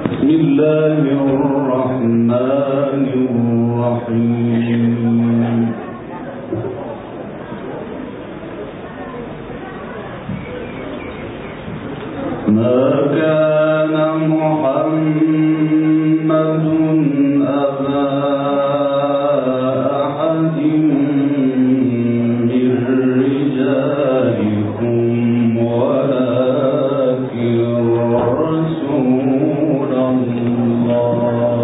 بسم الله الرحمن الرحيم. ما كان محمد أبا أحد من رجالكم ولكن رسول الله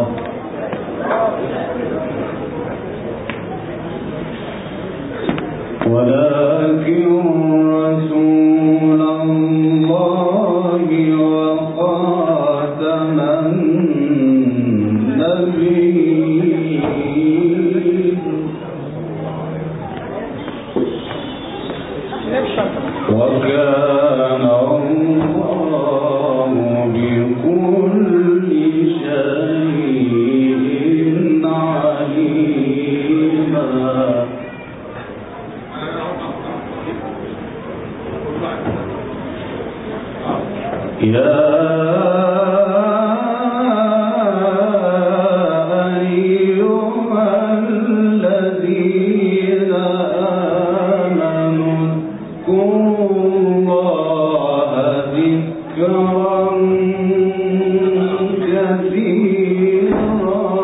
وخاتم النبيين وكان الله بكل شيء عليما. يا أيها الذين آمنوا اذكروا الله ذكرا كثيرا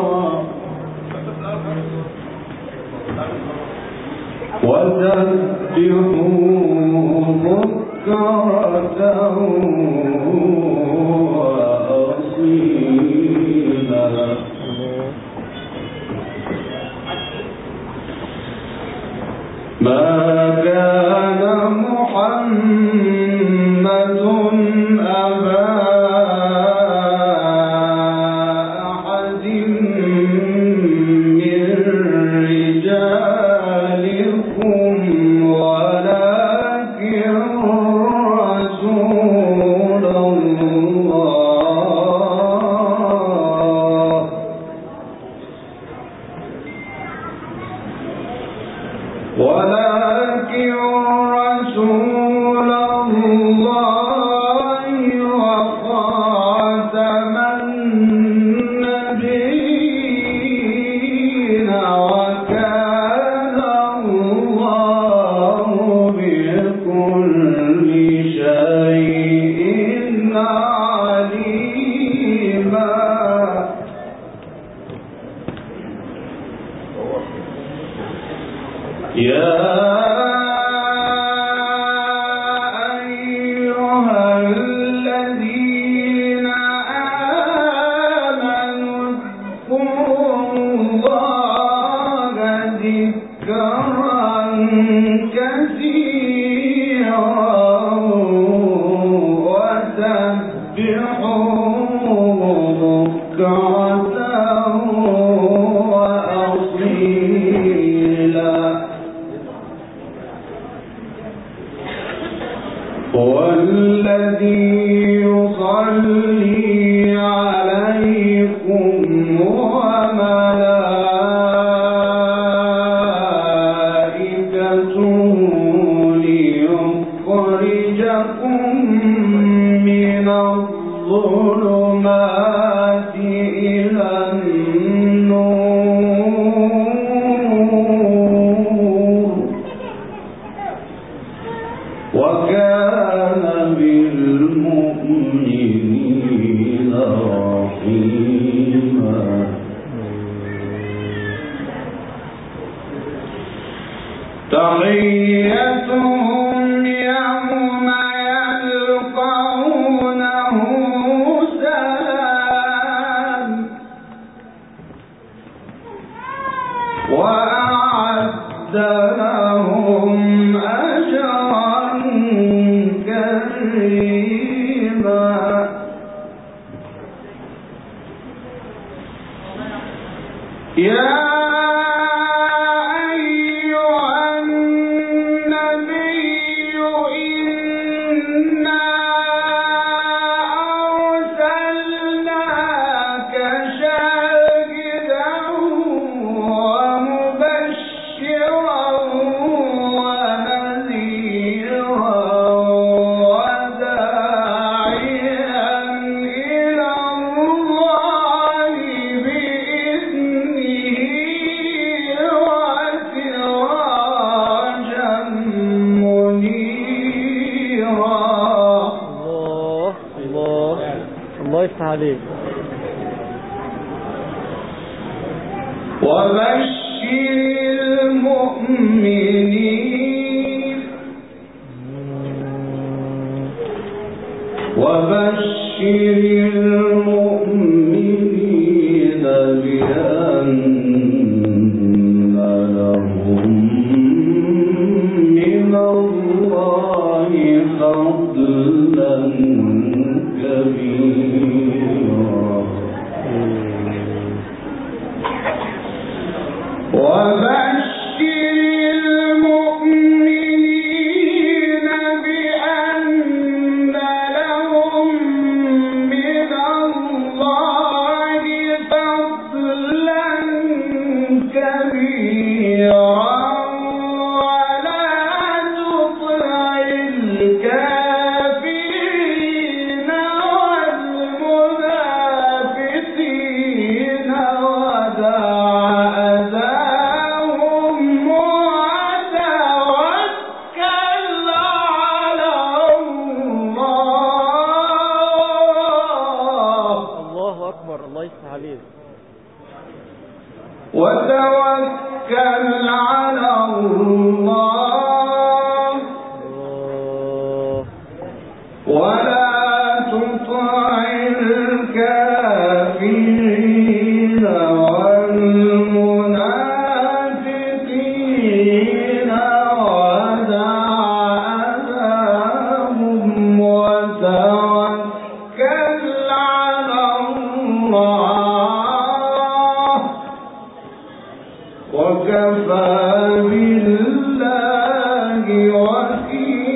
وسبحوه بكرة وأصيلا. ما كان محمد أبا أحد من رجالكم ولكن رسول الله وخاتم النبيين وكان الله بكل شيء عليما. يا أيها الذين آمنوا اذكروا الله ذكرا كثيرا وسبحوه بكرة وأصيلا. والذي يصلي عليكم وملائكته ليخرجكم من الظلمات إلى النور وكان بالمؤمنين رحيما. تحيتهم يوم يلقونه سلام وأعد لهم أجرا كريما. يا وداعيا إلى الله الله يفتح عليك. وبشر المؤمنين بأن لهم من الله فضلا كبيرا. وبشر المؤمنين بأن لهم من الله فضلا كبيرا. ولا تطع الكافرين والمنافقين ودع أذاهم وتوكل على الله. الله أكبر. الله يفتح عليك. وتوكل على الله ولا تطع الكافرين والمنافقين ودع أذاهم وتوكل على الله وكفى بالله وكيلا.